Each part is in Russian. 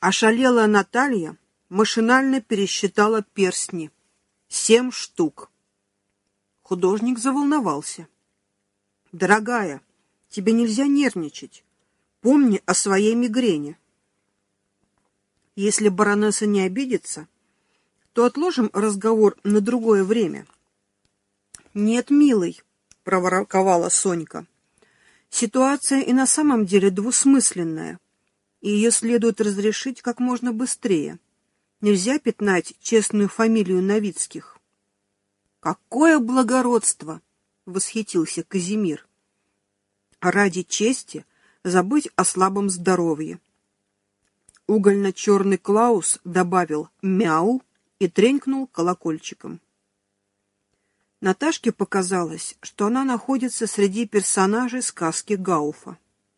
Ошалелая Наталья машинально пересчитала перстни. 7 штук. Художник заволновался. «Дорогая, тебе нельзя нервничать. Помни о своей мигрени. Если баронесса не обидится, то отложим разговор на другое время». «Нет, милый», — проворковала Сонька. «Ситуация и на самом деле двусмысленная, и ее следует разрешить как можно быстрее. Нельзя пятнать честную фамилию Новицких». «Какое благородство!» — восхитился Казимир. «Ради чести забыть о слабом здоровье». Угольно-черный Клаус добавил «мяу» и тренькнул колокольчиком. Наташке показалось, что она находится среди персонажей сказки Гауфа.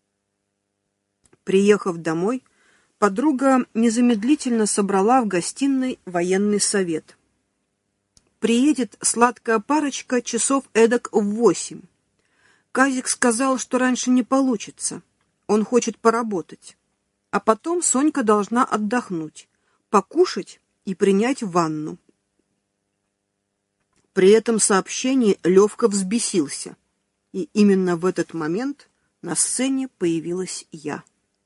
Приехав домой, подруга незамедлительно собрала в гостиной военный совет. Приедет сладкая парочка часов эдак в 8. Казик сказал, что раньше не получится. Он хочет поработать. А потом Сонька должна отдохнуть, покушать и принять ванну. При этом сообщении Левка взбесился. И именно в этот момент на сцене появилась я.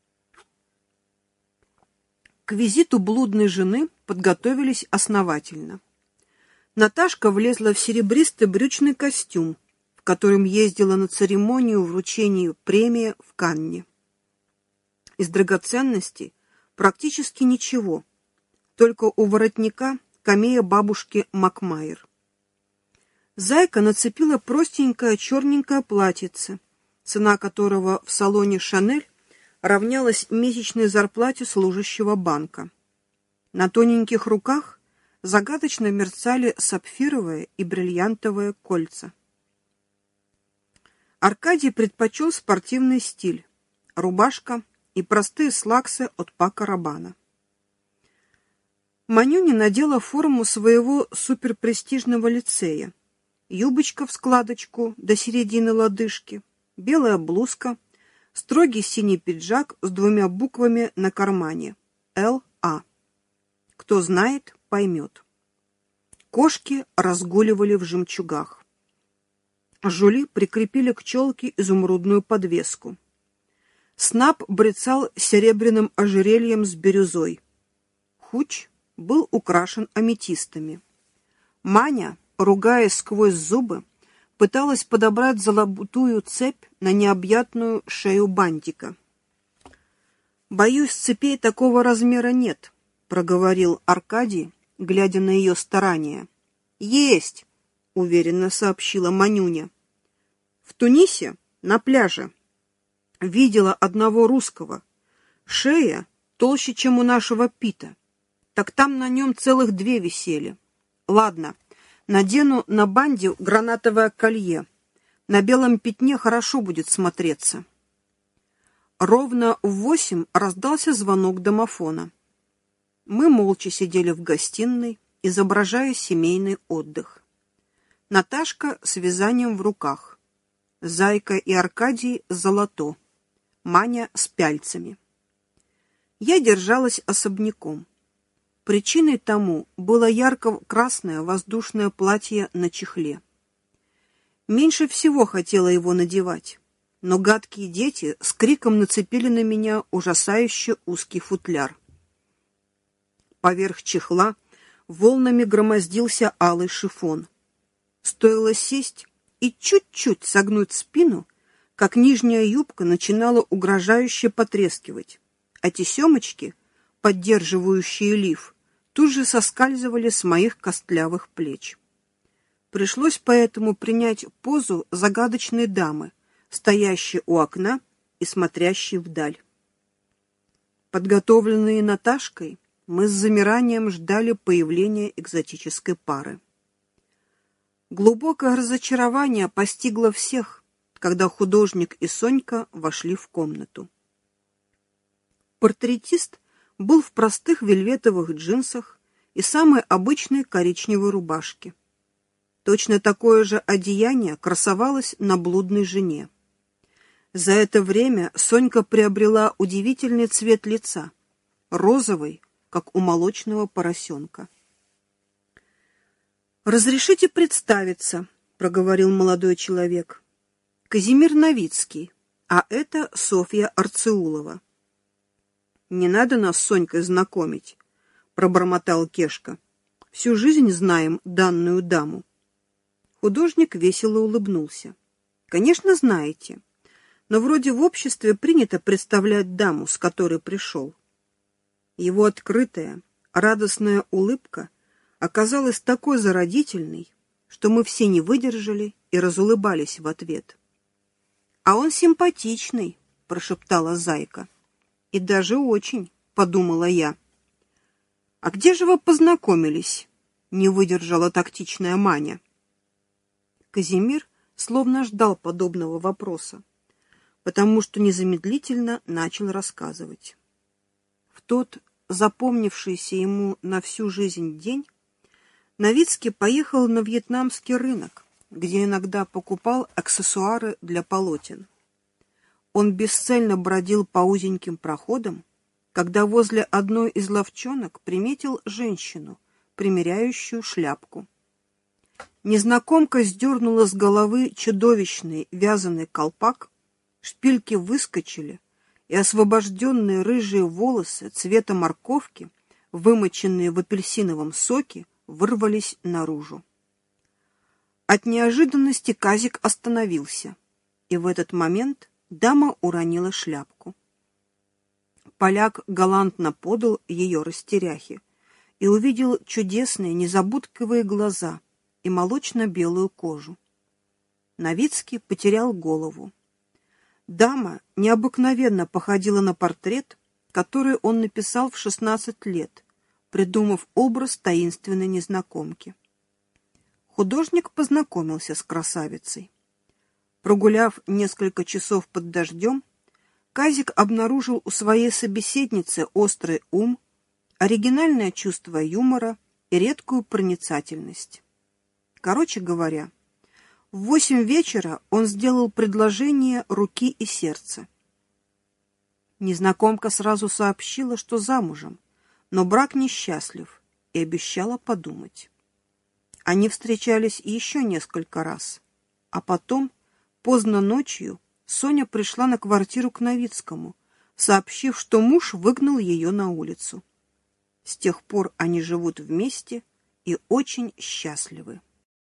К визиту блудной жены подготовились основательно. Наташка влезла в серебристый брючный костюм, в котором ездила на церемонию вручения премии в Канне. Из драгоценностей практически ничего, только у воротника камея бабушки Макмайер. Зайка нацепила простенькое черненькое платьице, цена которого в салоне «Шанель» равнялась месячной зарплате служащего банка. На тоненьких руках загадочно мерцали сапфировые и бриллиантовые кольца. Аркадий предпочел спортивный стиль, рубашка и простые слаксы от Пако Рабана. Манюня надела форму своего суперпрестижного лицея. Юбочка в складочку до середины лодыжки, белая блузка, строгий синий пиджак с 2 буквами на кармане «Л.А». Кто знает, поймет. Кошки разгуливали в жемчугах. Жули прикрепили к челке изумрудную подвеску. Снап брецал серебряным ожерельем с бирюзой. Хуч был украшен аметистами. Маня, ругаясь сквозь зубы, пыталась подобрать золотую цепь на необъятную шею бантика. «Боюсь, цепей такого размера нет», — проговорил Аркадий, глядя на ее старания. «Есть!» — уверенно сообщила Манюня. «В Тунисе, на пляже, видела одного русского. Шея толще, чем у нашего Пита. Так там на нем целых 2 висели. Ладно, надену на банде гранатовое колье. На белом пятне хорошо будет смотреться». Ровно в 8 раздался звонок домофона. Мы молча сидели в гостиной, изображая семейный отдых. Наташка с вязанием в руках. Зайка и Аркадий золото. Маня с пяльцами. Я держалась особняком. Причиной тому было ярко-красное воздушное платье на чехле. Меньше всего хотела его надевать, но гадкие дети с криком нацепили на меня ужасающе узкий футляр. Поверх чехла волнами громоздился алый шифон. Стоило сесть и чуть-чуть согнуть спину, как нижняя юбка начинала угрожающе потрескивать, а тесемочки, поддерживающие лиф, тут же соскальзывали с моих костлявых плеч. Пришлось поэтому принять позу загадочной дамы, стоящей у окна и смотрящей вдаль. Подготовленные Наташкой, мы с замиранием ждали появления экзотической пары. Глубокое разочарование постигло всех, когда художник и Сонька вошли в комнату. Портретист был в простых вельветовых джинсах и самой обычной коричневой рубашке. Точно такое же одеяние красовалось на блудной жене. За это время Сонька приобрела удивительный цвет лица, розовой, как у молочного поросенка. «Разрешите представиться», — проговорил молодой человек. «Казимир Новицкий, а это Софья Арцеулова». «Не надо нас с Сонькой знакомить», — пробормотал Кешка. «Всю жизнь знаем данную даму». Художник весело улыбнулся. «Конечно, знаете, но вроде в обществе принято представлять даму, с которой пришел». Его открытая, радостная улыбка оказалась такой заразительной, что мы все не выдержали и разулыбались в ответ. «А он симпатичный», — прошептала Зайка. «И даже очень», — подумала я. «А где же вы познакомились?» — не выдержала тактичная Маня. Казимир словно ждал подобного вопроса, потому что незамедлительно начал рассказывать. В тот запомнившийся ему на всю жизнь день Новицкий поехал на вьетнамский рынок, где иногда покупал аксессуары для полотен. Он бесцельно бродил по узеньким проходам, когда возле одной из лавчонок приметил женщину, примеряющую шляпку. Незнакомка сдернула с головы чудовищный вязаный колпак, шпильки выскочили, и освобожденные рыжие волосы цвета морковки, вымоченные в апельсиновом соке, вырвались наружу. От неожиданности Казик остановился, и в этот момент дама уронила шляпку. Поляк галантно подал ее растеряхе и увидел чудесные незабудковые глаза и молочно-белую кожу. Новицкий потерял голову. Дама необыкновенно походила на портрет, который он написал в 16 лет, придумав образ таинственной незнакомки. Художник познакомился с красавицей. Прогуляв несколько часов под дождем, Казик обнаружил у своей собеседницы острый ум, оригинальное чувство юмора и редкую проницательность. Короче говоря, в 8 вечера он сделал предложение руки и сердца. Незнакомка сразу сообщила, что замужем, но брак несчастлив, и обещала подумать. Они встречались еще несколько раз, а потом, поздно ночью, Соня пришла на квартиру к Новицкому, сообщив, что муж выгнал ее на улицу. С тех пор они живут вместе и очень счастливы.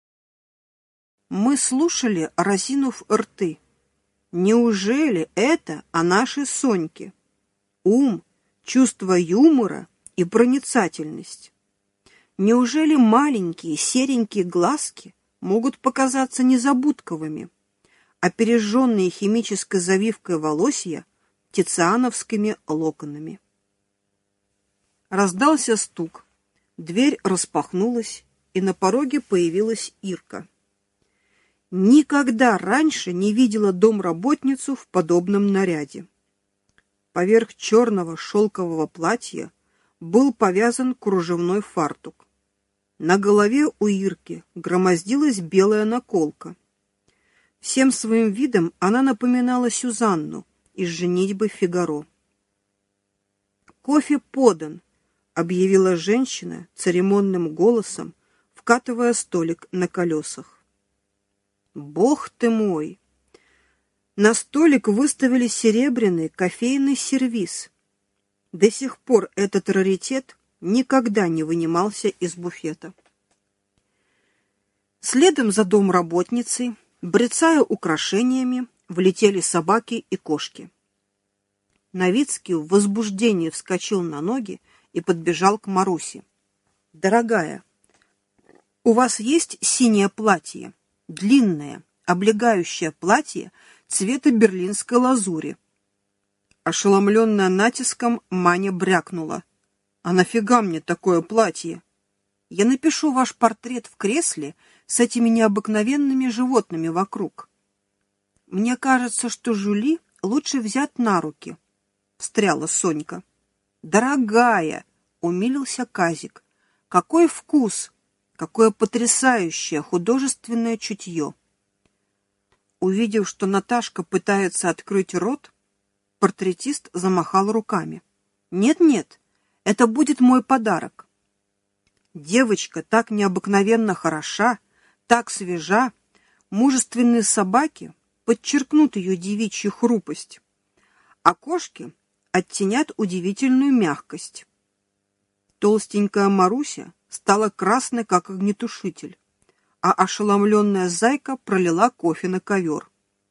Мы слушали, разинув рты. Неужели это о нашей Соньке? Ум, чувство юмора и проницательность. Неужели маленькие серенькие глазки могут показаться незабудковыми, опереженные химической завивкой волосья тициановскими локонами? Раздался стук, дверь распахнулась, и на пороге появилась Ирка. Никогда раньше не видела домработницу в подобном наряде. Поверх черного шелкового платья был повязан кружевной фартук. На голове у Ирки громоздилась белая наколка. Всем своим видом она напоминала Сюзанну из «Женитьбы Фигаро». «Кофе подан», — объявила женщина церемонным голосом, вкатывая столик на колесах. Бог ты мой! На столик выставили серебряный кофейный сервиз. До сих пор этот раритет никогда не вынимался из буфета. Следом за домработницей, брецая украшениями, влетели собаки и кошки. Новицкий в возбуждении вскочил на ноги и подбежал к Марусе. «Дорогая, у вас есть синее платье? Длинное, облегающее платье цвета берлинской лазури». Ошеломленная натиском, Маня брякнула: «А нафига мне такое платье? Я напишу ваш портрет в кресле с этими необыкновенными животными вокруг. Мне кажется, что Жюли лучше взять на руки», — встряла Сонька. «Дорогая», — умилился Казик, — «какой вкус! Какое потрясающее художественное чутье!» Увидев, что Наташка пытается открыть рот, портретист замахал руками. «Нет-нет, Это будет мой подарок. Девочка так необыкновенно хороша, так свежа, мужественные собаки подчеркнут ее девичью хрупость, а кошки оттенят удивительную мягкость. Толстенькая Маруся стала красной, как огнетушитель, а ошеломленная зайка пролила кофе на ковер.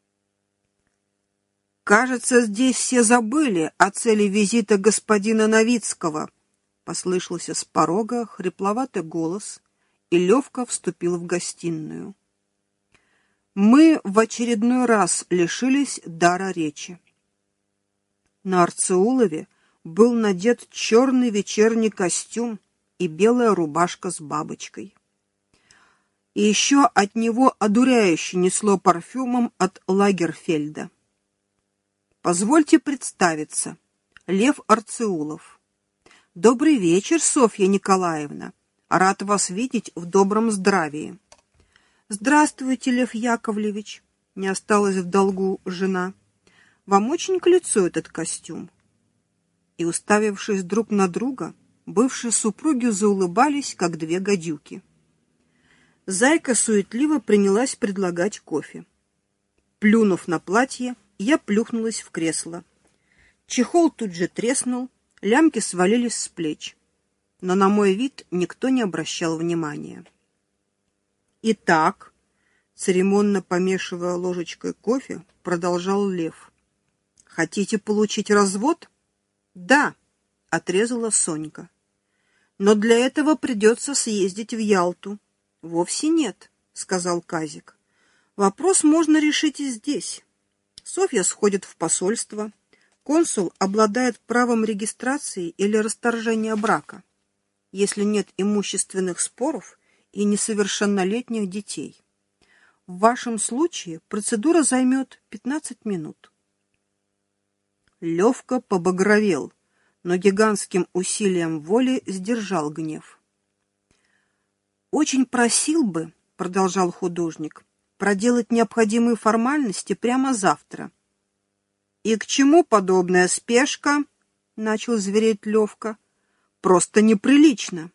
«Кажется, здесь все забыли о цели визита господина Новицкого», послышался с порога хрипловатый голос, и Левка вступил в гостиную. Мы в очередной раз лишились дара речи. На Арцеулове был надет черный вечерний костюм и белая рубашка с бабочкой. И еще от него одуряюще несло парфюмом от Лагерфельда. Позвольте представиться. Лев Арцеулов. Добрый вечер, Софья Николаевна. Рад вас видеть в добром здравии. Здравствуйте, Лев Яковлевич. Не осталась в долгу жена. Вам очень к лицу этот костюм. И, уставившись друг на друга, бывшие супруги заулыбались, как две гадюки. Зайка суетливо принялась предлагать кофе. Плюнув на платье, я плюхнулась в кресло. Чехол тут же треснул, лямки свалились с плеч. Но на мой вид никто не обращал внимания. «Итак», церемонно помешивая ложечкой кофе, продолжал Лев. «Хотите получить развод?» «Да», — отрезала Сонька. «Но для этого придется съездить в Ялту». «Вовсе нет», — сказал Казик. «Вопрос можно решить и здесь. Софья сходит в посольство. Консул обладает правом регистрации или расторжения брака, если нет имущественных споров и несовершеннолетних детей. В вашем случае процедура займет 15 минут». Левка побагровел, но гигантским усилием воли сдержал гнев. «Очень просил бы, — продолжал художник, — проделать необходимые формальности прямо завтра». «И к чему подобная спешка?» — начал звереть Левка. «Просто неприлично».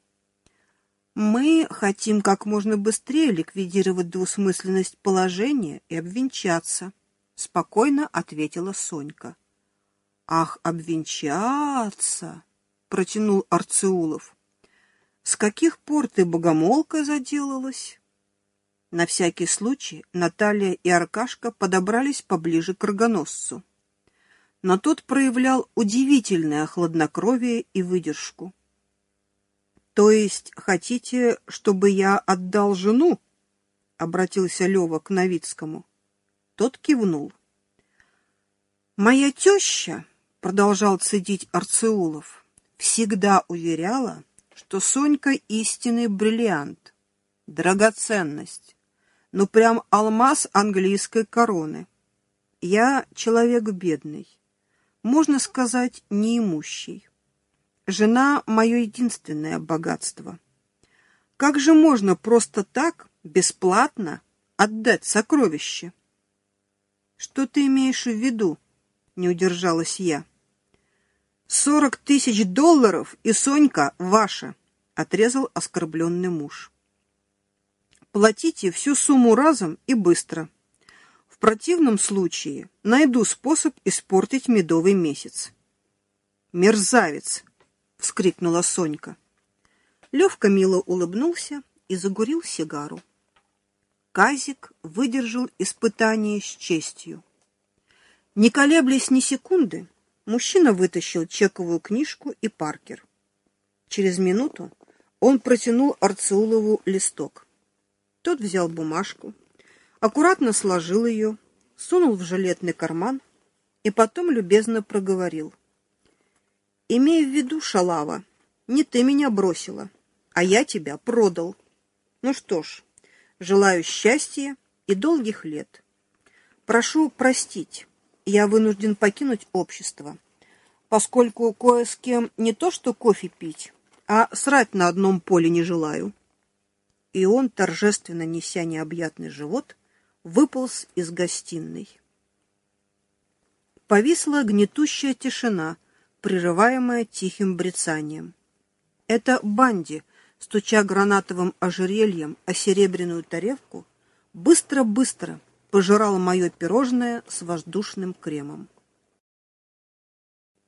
«Мы хотим как можно быстрее ликвидировать двусмысленность положения и обвенчаться», — спокойно ответила Сонька. «Ах, обвенчаться!» — протянул Арцеулов. «С каких пор ты богомолкой заделалась?» На всякий случай Наталья и Аркашка подобрались поближе к рогоносцу. Но тот проявлял удивительное хладнокровие и выдержку. «То есть хотите, чтобы я отдал жену?» — обратился Лева к Новицкому. Тот кивнул. «Моя теща, — продолжал цедить Арцеулов, — всегда уверяла, что Сонька истинный бриллиант, драгоценность, ну прям алмаз английской короны. Я человек бедный, можно сказать, неимущий. Жена — мое единственное богатство. Как же можно просто так, бесплатно, отдать сокровище?» «Что ты имеешь в виду?» — не удержалась я. 40 000 долларов, и Сонька ваша», — отрезал оскорбленный муж. «Платите всю сумму разом и быстро. В противном случае найду способ испортить медовый месяц». «Мерзавец!» — вскрикнула Сонька. Левка мило улыбнулся и закурил сигару. Казик выдержал испытание с честью. Не колеблясь ни секунды, мужчина вытащил чековую книжку и Паркер. Через минуту он протянул Арцеулову листок. Тот взял бумажку, аккуратно сложил ее, сунул в жилетный карман и потом любезно проговорил. «Имей в виду, шалава, не ты меня бросила, а я тебя продал. Ну что ж, желаю счастья и долгих лет. Прошу простить, я вынужден покинуть общество, поскольку кое с кем не то что кофе пить, а срать на одном поле не желаю». И он, торжественно неся необъятный живот, выполз из гостиной. Повисла гнетущая тишина, прерываемое тихим брецанием. Это Банди, стуча гранатовым ожерельем о серебряную тарелку, быстро-быстро пожирал мое пирожное с воздушным кремом.